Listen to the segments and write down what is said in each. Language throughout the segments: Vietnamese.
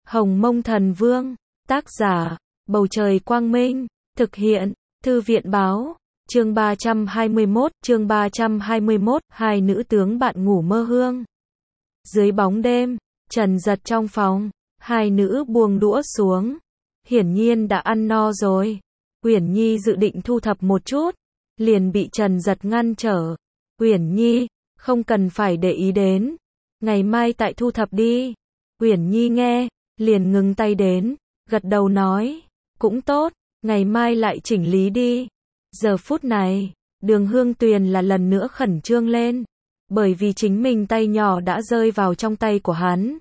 Hồng Mông Thần Vương, tác giả, Bầu Trời Quang Minh, thực hiện, Thư viện Báo, chương 321, hai nữ tướng bạn ngủ mơ hương. Dưới bóng đêm, Trần Dật trong phòng, hai nữ buông đũa xuống, hiển nhiên đã ăn no rồi. Uyển Nhi dự định thu thập một chút, liền bị Trần Dật ngăn trở. Uyển Nhi, không cần phải để ý đến, ngày mai tại thu thập đi. Uyển Nhi nghe, liền ngừng tay đến, gật đầu nói, cũng tốt, ngày mai lại chỉnh lý đi. Giờ phút này, Đường Hương Tuyền là lần nữa khẩn trương lên, bởi vì chính mình tay nhỏ đã rơi vào trong tay của hắn.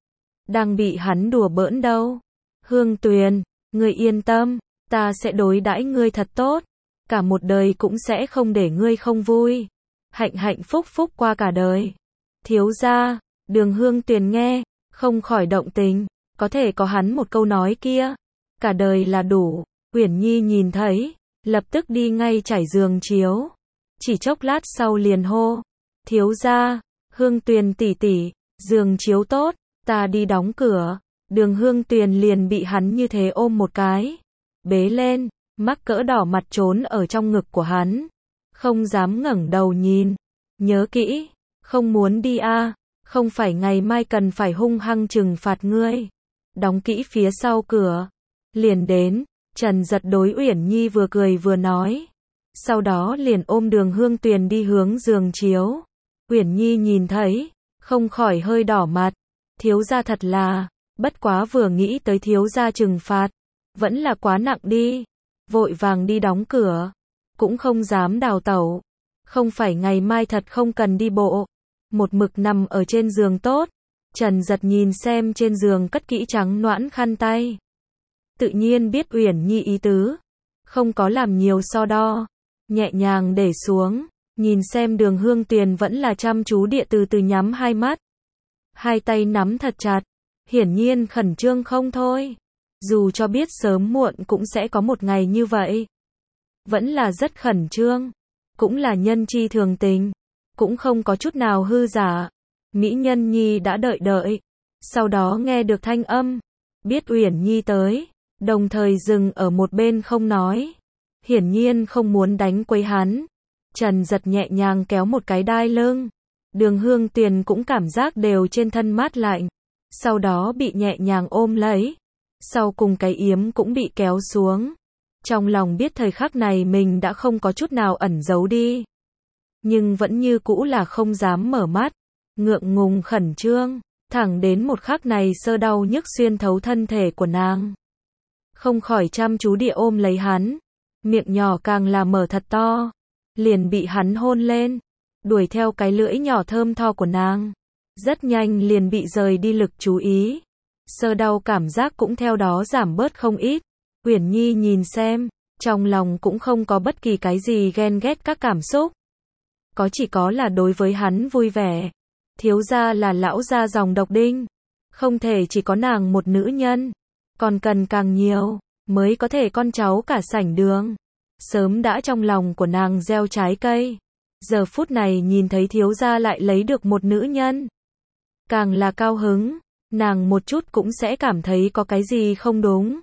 Đang bị hắn đùa bỡn đâu. Hương Tuyền, ngươi yên tâm, ta sẽ đối đãi ngươi thật tốt, cả một đời cũng sẽ không để ngươi không vui. Hạnh hạnh phúc phúc qua cả đời. Thiếu gia, Đường Hương Tuyền nghe, không khỏi động tình, có thể có hắn một câu nói kia, cả đời là đủ. Uyển Nhi nhìn thấy, lập tức đi ngay trải giường chiếu. Chỉ chốc lát sau liền hô, thiếu gia, Hương Tuyền tỷ tỷ, giường chiếu tốt, ta đi đóng cửa. Đường Hương Tuyền liền bị hắn như thế ôm một cái, bế lên, mắc cỡ đỏ mặt trốn ở trong ngực của hắn, không dám ngẩng đầu nhìn. Nhớ kỹ, không muốn đi a, không phải ngày mai cần phải hung hăng trừng phạt ngươi. Đóng kỹ phía sau cửa. Liền đến, Trần Dật đối Uyển Nhi vừa cười vừa nói. Sau đó liền ôm Đường Hương Tuyền đi hướng giường chiếu. Uyển Nhi nhìn thấy, không khỏi hơi đỏ mặt. Thiếu gia thật là, bất quá vừa nghĩ tới thiếu gia trừng phạt, vẫn là quá nặng đi. Vội vàng đi đóng cửa, cũng không dám đào tẩu. Không phải ngày mai thật không cần đi bộ. Một mực nằm ở trên giường tốt. Trần Dật nhìn xem trên giường cất kỹ trắng noãn khăn tay. Tự nhiên biết Uyển Nhi ý tứ, không có làm nhiều so đo, nhẹ nhàng để xuống, nhìn xem Đường Hương Tuyền vẫn là chăm chú địa từ từ nhắm hai mắt. Hai tay nắm thật chặt, hiển nhiên khẩn trương không thôi. Dù cho biết sớm muộn cũng sẽ có một ngày như vậy. Vẫn là rất khẩn trương, cũng là nhân chi thường tình, cũng không có chút nào hư giả. Mỹ Nhân Nhi đã đợi, sau đó nghe được thanh âm, biết Uyển Nhi tới, đồng thời dừng ở một bên không nói, hiển nhiên không muốn đánh quấy hắn. Trần Dật nhẹ nhàng kéo một cái đai lưng, Đường Hương Tuyền cũng cảm giác đều trên thân mát lạnh, sau đó bị nhẹ nhàng ôm lấy, sau cùng cái yếm cũng bị kéo xuống. Trong lòng biết thời khắc này mình đã không có chút nào ẩn giấu đi, nhưng vẫn như cũ là không dám mở mắt, ngượng ngùng khẩn trương, thẳng đến một khắc này sơ đau nhức xuyên thấu thân thể của nàng. Không khỏi chăm chú địa ôm lấy hắn, miệng nhỏ càng là mở thật to, liền bị hắn hôn lên, đuổi theo cái lưỡi nhỏ thơm tho của nàng. Rất nhanh liền bị rời đi lực chú ý, sơ đau cảm giác cũng theo đó giảm bớt không ít. Uyển Nhi nhìn xem, trong lòng cũng không có bất kỳ cái gì ghen ghét các cảm xúc, chỉ có là đối với hắn vui vẻ. Thiếu gia là lão gia dòng độc đinh, không thể chỉ có nàng một nữ nhân, còn cần càng nhiều, mới có thể con cháu cả sảnh đường. Sớm đã trong lòng của nàng gieo trái cây, giờ phút này nhìn thấy thiếu gia lại lấy được một nữ nhân, càng là cao hứng, nàng một chút cũng sẽ cảm thấy có cái gì không đúng,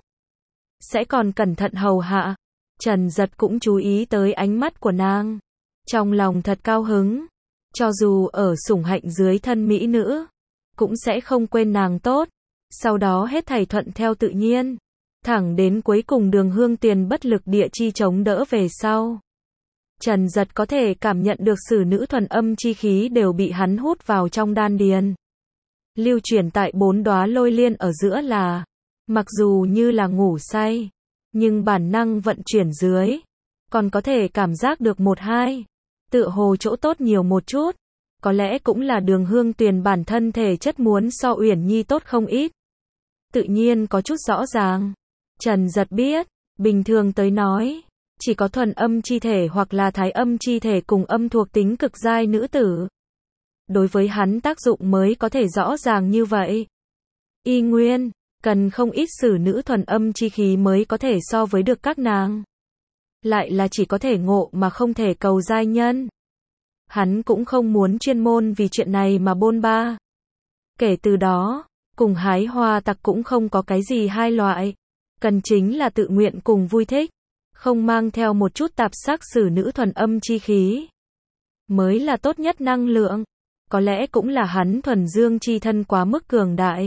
sẽ còn cẩn thận hầu hạ. Trần Dật cũng chú ý tới ánh mắt của nàng, trong lòng thật cao hứng, cho dù ở sủng hạnh dưới thân mỹ nữ, cũng sẽ không quên nàng tốt. Sau đó hết thảy thuận theo tự nhiên, thẳng đến cuối cùng Đường Hương Tuyền bất lực địa chi chống đỡ về sau. Trần Dật có thể cảm nhận được sử nữ thuần âm chi khí đều bị hắn hút vào trong đan điền, lưu chuyển tại 4 đóa lôi liên ở giữa là, mặc dù như là ngủ say, nhưng bản năng vận chuyển dưới, còn có thể cảm giác được một hai, tựa hồ chỗ tốt nhiều một chút. Có lẽ cũng là Đường Hương Tuyền bản thân thể chất muốn so Uyển Nhi tốt không ít, tự nhiên có chút rõ ràng. Trần Dật biết, bình thường tới nói, chỉ có thuần âm chi thể hoặc là thái âm chi thể cùng âm thuộc tính cực giai nữ tử, đối với hắn tác dụng mới có thể rõ ràng như vậy. Y nguyên, cần không ít sử nữ thuần âm chi khí mới có thể so với được các nàng. Lại là chỉ có thể ngộ mà không thể cầu giai nhân. Hắn cũng không muốn chuyên môn vì chuyện này mà bôn ba. Kể từ đó, Cùng hái hoa tặc cũng không có cái gì hai loại. Cần chính là tự nguyện cùng vui thích. Không mang theo một chút tạp sắc xử nữ thuần âm chi khí. Mới là tốt nhất năng lượng. Có lẽ cũng là hắn thuần dương chi thân quá mức cường đại.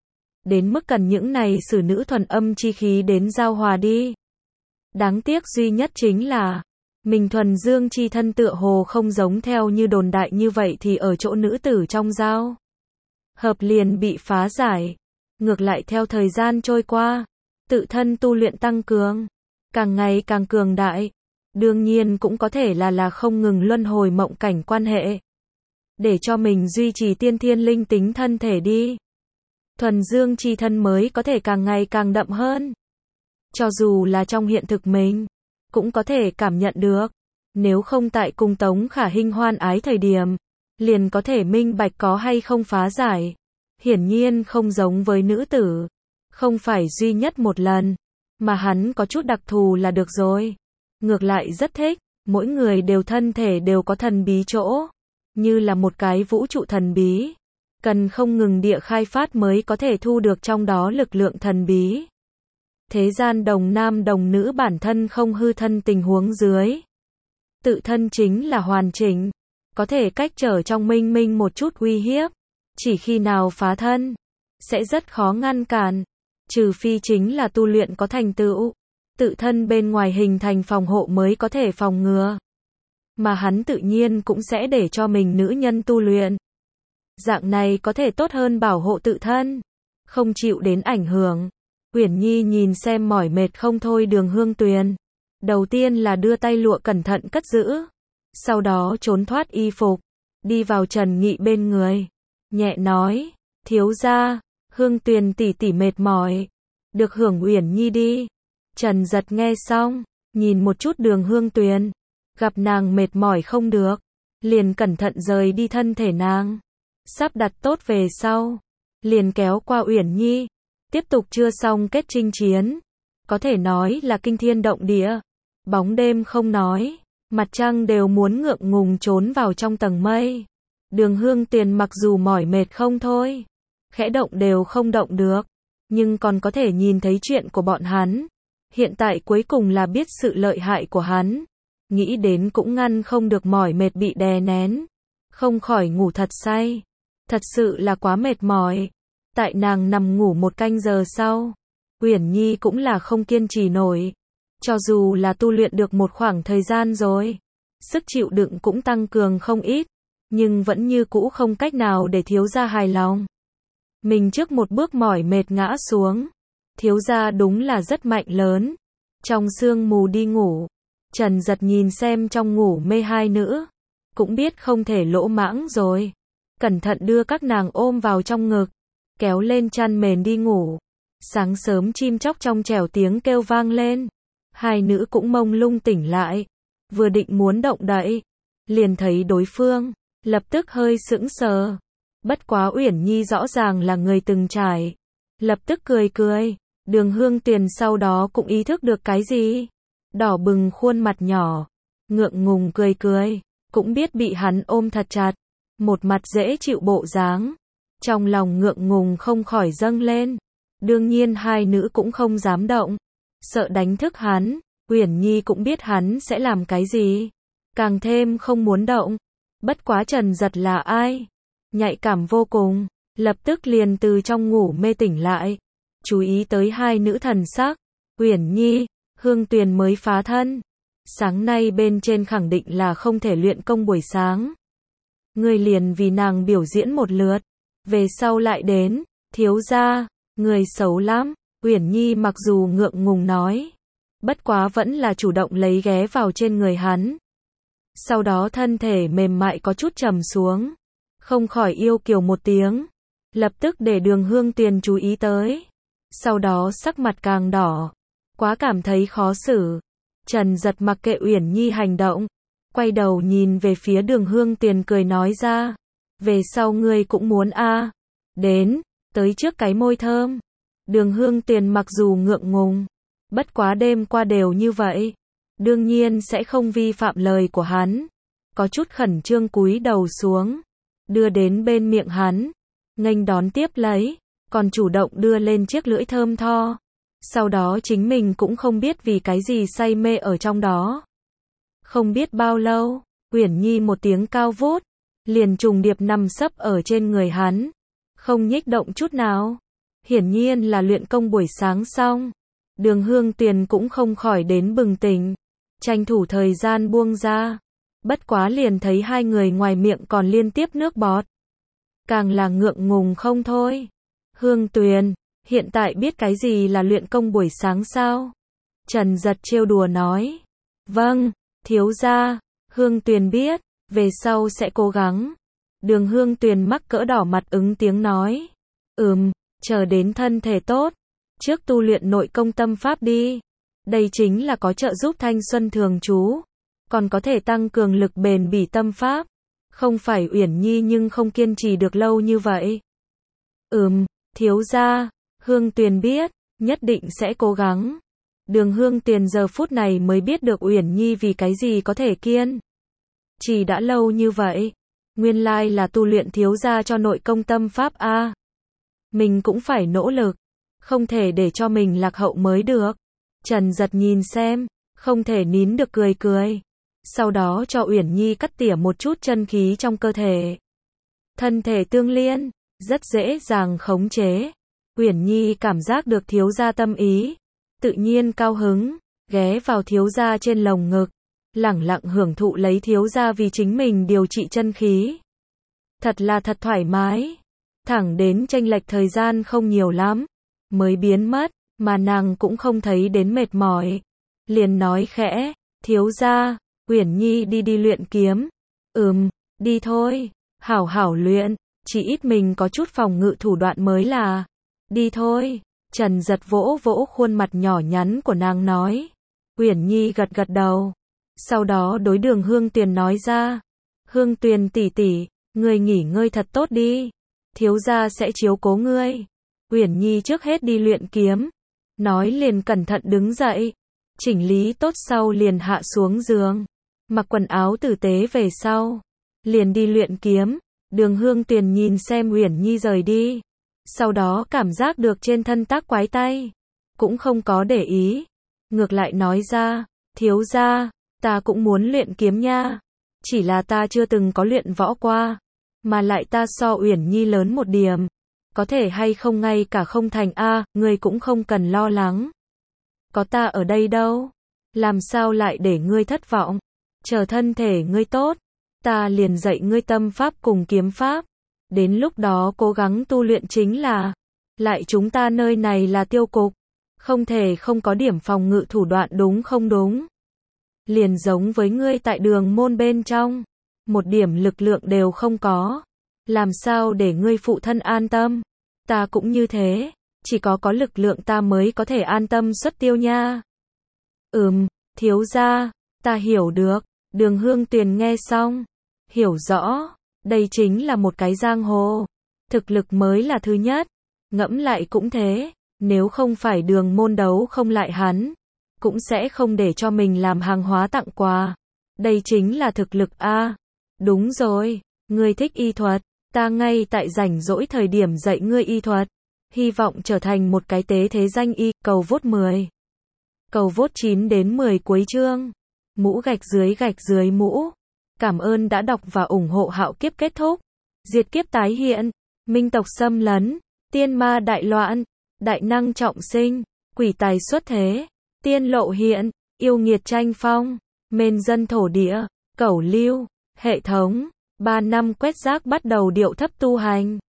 Đến mức cần những này xử nữ thuần âm chi khí đến giao hòa đi. Đáng tiếc duy nhất chính là mình thuần dương chi thân tựa hồ không giống theo như đồn đại như vậy thì ở chỗ nữ tử trong giao hợp liền bị phá giải. Ngược lại theo thời gian trôi qua, tự thân tu luyện tăng cường, càng ngày càng cường đại. Đương nhiên cũng có thể là không ngừng luân hồi mộng cảnh quan hệ. Để cho mình duy trì tiên thiên linh tính thân thể đi. Thuần dương chi thân mới có thể càng ngày càng đậm hơn. Cho dù là trong hiện thực mình, cũng có thể cảm nhận được. Nếu không tại cùng Tống Khả Hinh hoan ái thời điểm, liền có thể minh bạch có hay không phá giải. Hiển nhiên không giống với nữ tử. Không phải duy nhất một lần, mà hắn có chút đặc thù là được rồi. Ngược lại rất thích, mỗi người đều thân thể đều có thần bí chỗ. Như là một cái vũ trụ thần bí. Cần không ngừng địa khai phát mới có thể thu được trong đó lực lượng thần bí. Thế gian đồng nam đồng nữ bản thân không hư thân tình huống dưới. Tự thân chính là hoàn chỉnh. Có thể cách trở trong minh minh một chút uy hiếp. Chỉ khi nào phá thân, sẽ rất khó ngăn cản. Trừ phi chính là tu luyện có thành tựu. Tự thân bên ngoài hình thành phòng hộ mới có thể phòng ngừa. Mà hắn tự nhiên cũng sẽ để cho mình nữ nhân tu luyện. Dạng này có thể tốt hơn bảo hộ tự thân. Không chịu đến ảnh hưởng. Uyển Nhi nhìn xem mỏi mệt không thôi Đường Hương Tuyền. Đầu tiên là đưa tay lụa cẩn thận cất giữ. Sau đó trốn thoát y phục. Đi vào Trần Nghị bên người. Nhẹ nói. Thiếu gia, Hương Tuyền tỷ tỷ mệt mỏi. Được hưởng Uyển Nhi đi. Trần Giật nghe xong. Nhìn một chút Đường Hương Tuyền. Gặp nàng mệt mỏi không được. Liền cẩn thận rời đi thân thể nàng. Sắp đặt tốt về sau. Liền kéo qua Uyển Nhi. Tiếp tục chưa xong kết chinh chiến. Có thể nói là kinh thiên động địa. Bóng đêm không nói. Mặt trăng đều muốn ngượng ngùng trốn vào trong tầng mây. Đường Hương Tuyền mặc dù mỏi mệt không thôi. Khẽ động đều không động được. Nhưng còn có thể nhìn thấy chuyện của bọn hắn. Hiện tại cuối cùng là biết sự lợi hại của hắn. Nghĩ đến cũng ngăn không được mỏi mệt bị đè nén. Không khỏi ngủ thật say. Thật sự là quá mệt mỏi. Tại nàng nằm ngủ một canh giờ sau. Uyển Nhi cũng là không kiên trì nổi. Cho dù là tu luyện được một khoảng thời gian rồi. Sức chịu đựng cũng tăng cường không ít. Nhưng vẫn như cũ không cách nào để thiếu gia hài lòng. Mình trước một bước mỏi mệt ngã xuống. Thiếu gia đúng là rất mạnh lớn. Trong sương mù đi ngủ. Trần Giật nhìn xem trong ngủ mê hai nữ. Cũng biết không thể lỗ mãng rồi. Cẩn thận đưa các nàng ôm vào trong ngực. Kéo lên chăn mền đi ngủ. Sáng sớm chim chóc trong trẻo tiếng kêu vang lên. Hai nữ cũng mông lung tỉnh lại. Vừa định muốn động đậy. Liền thấy đối phương. Lập tức hơi sững sờ. Bất quá Uyển Nhi rõ ràng là người từng trải. Lập tức cười cười. Đường Hương Tuyền sau đó cũng ý thức được cái gì. Đỏ bừng khuôn mặt nhỏ. Ngượng ngùng cười cười. Cũng biết bị hắn ôm thật chặt. Một mặt dễ chịu bộ dáng. Trong lòng ngượng ngùng không khỏi dâng lên. Đương nhiên hai nữ cũng không dám động. Sợ đánh thức hắn. Uyển Nhi cũng biết hắn sẽ làm cái gì. Càng thêm không muốn động. Bất quá Trần Giật là ai? Nhạy cảm vô cùng. Lập tức liền từ trong ngủ mê tỉnh lại. Chú ý tới hai nữ thần sắc. Uyển Nhi, Hương Tuyền mới phá thân. Sáng nay bên trên khẳng định là không thể luyện công buổi sáng. Người liền vì nàng biểu diễn một lượt. Về sau lại đến. Thiếu gia, người xấu lắm. Uyển Nhi mặc dù ngượng ngùng nói. Bất quá vẫn là chủ động lấy ghé vào trên người hắn. Sau đó thân thể mềm mại có chút trầm xuống. Không khỏi yêu kiều một tiếng. Lập tức để Đường Hương Tuyền chú ý tới. Sau đó sắc mặt càng đỏ. Quá cảm thấy khó xử. Trần Giật mặc kệ Uyển Nhi hành động. Quay đầu nhìn về phía Đường Hương Tuyền cười nói ra. Về sau ngươi cũng muốn a. Đến, tới trước cái môi thơm. Đường Hương Tuyền mặc dù ngượng ngùng. Bất quá đêm qua đều như vậy. Đương nhiên sẽ không vi phạm lời của hắn. Có chút khẩn trương cúi đầu xuống. Đưa đến bên miệng hắn. Nghênh đón tiếp lấy. còn chủ động đưa lên chiếc lưỡi thơm tho. Sau đó chính mình cũng không biết vì cái gì say mê ở trong đó. Không biết bao lâu, Uyển Nhi một tiếng cao vút, liền trùng điệp nằm sấp ở trên người hắn, không nhích động chút nào. Hiển nhiên là luyện công buổi sáng xong. Đường Hương Tuyền cũng không khỏi đến bừng tỉnh, tranh thủ thời gian buông ra. Bất quá liền thấy hai người ngoài miệng còn liên tiếp nước bọt. Càng là ngượng ngùng không thôi. Hương Tuyền, hiện tại biết cái gì là luyện công buổi sáng sao? Trần Giật trêu đùa nói. Vâng, thiếu gia. Hương Tuyền biết, về sau sẽ cố gắng. Đường Hương Tuyền mắc cỡ đỏ mặt ứng tiếng nói. Chờ đến thân thể tốt, trước tu luyện nội công tâm pháp đi. Đây chính là có trợ giúp thanh xuân thường trú, còn có thể tăng cường lực bền bỉ tâm pháp. Không phải Uyển Nhi nhưng không kiên trì được lâu như vậy. Thiếu gia. Hương Tuyền biết, nhất định sẽ cố gắng. Đường Hương Tuyền giờ phút này mới biết được Uyển Nhi vì cái gì có thể kiên trì đã lâu như vậy. Nguyên lai là tu luyện thiếu gia cho nội công tâm pháp a. Mình cũng phải nỗ lực, không thể để cho mình lạc hậu mới được. Trần Giật nhìn xem, không thể nín được cười cười. Sau đó cho Uyển Nhi cắt tỉa một chút chân khí trong cơ thể. Thân thể tương liên, rất dễ dàng khống chế. Uyển Nhi cảm giác được thiếu gia tâm ý, tự nhiên cao hứng, ghé vào thiếu gia trên lồng ngực, lẳng lặng hưởng thụ lấy thiếu gia vì chính mình điều trị chân khí. Thật là thật thoải mái. Thẳng đến chênh lệch thời gian không nhiều lắm, mới biến mất, mà nàng cũng không thấy đến mệt mỏi. Liền nói khẽ, thiếu gia, Uyển Nhi đi luyện kiếm. Đi thôi, hảo hảo luyện, chỉ ít mình có chút phòng ngự thủ đoạn mới là. Đi thôi. Trần Giật vỗ vỗ khuôn mặt nhỏ nhắn của nàng nói. Uyển Nhi gật gật đầu. Sau đó đối Đường Hương Tuyền nói ra. Hương Tuyền tỷ tỷ, ngươi nghỉ ngơi thật tốt đi. Thiếu gia sẽ chiếu cố ngươi. Uyển Nhi trước hết đi luyện kiếm. Nói liền cẩn thận đứng dậy. Chỉnh lý tốt sau liền hạ xuống giường. Mặc quần áo tử tế về sau. Liền đi luyện kiếm. Đường Hương Tuyền nhìn xem Uyển Nhi rời đi. Sau đó cảm giác được trên thân tác quái tay. Cũng không có để ý. Ngược lại nói ra. Thiếu gia, ta cũng muốn luyện kiếm nha. Chỉ là ta chưa từng có luyện võ qua. Mà lại ta so Uyển Nhi lớn một điểm. Có thể hay không ngay cả không thành a, ngươi cũng không cần lo lắng. Có ta ở đây đâu. Làm sao lại để ngươi thất vọng. Chờ thân thể ngươi tốt, ta liền dạy ngươi tâm pháp cùng kiếm pháp. Đến lúc đó cố gắng tu luyện chính là. Lại chúng ta nơi này là tiêu cục. Không thể không có điểm phòng ngự thủ đoạn đúng không đúng. Liền giống với ngươi tại đường môn bên trong. Một điểm lực lượng đều không có. Làm sao để ngươi phụ thân an tâm. Ta cũng như thế. Chỉ có lực lượng ta mới có thể an tâm xuất tiêu nha. Thiếu gia, ta hiểu được. Đường Hương Tuyền nghe xong. Hiểu rõ. Đây chính là một cái giang hồ. Thực lực mới là thứ nhất. Ngẫm lại cũng thế. Nếu không phải đường môn đấu không lại hắn, cũng sẽ không để cho mình làm hàng hóa tặng quà. Đây chính là thực lực a. Đúng rồi. Ngươi thích y thuật. Ta ngay tại rảnh rỗi thời điểm dạy ngươi y thuật. Hy vọng trở thành một cái tế thế danh y. Cầu vote 10. Cầu vote 9 đến 10 cuối chương. Mũ gạch dưới mũ. Cảm ơn đã đọc và ủng hộ Hạo Kiếp kết thúc. Diệt kiếp tái hiện. Minh tộc xâm lấn. Tiên ma đại loạn. Đại năng trọng sinh. Quỷ tài xuất thế. Tiên lộ hiện. Yêu nghiệt tranh phong. Mên dân thổ địa. Cẩu lưu. Hệ thống. 3 năm quét rác bắt đầu điệu thấp tu hành.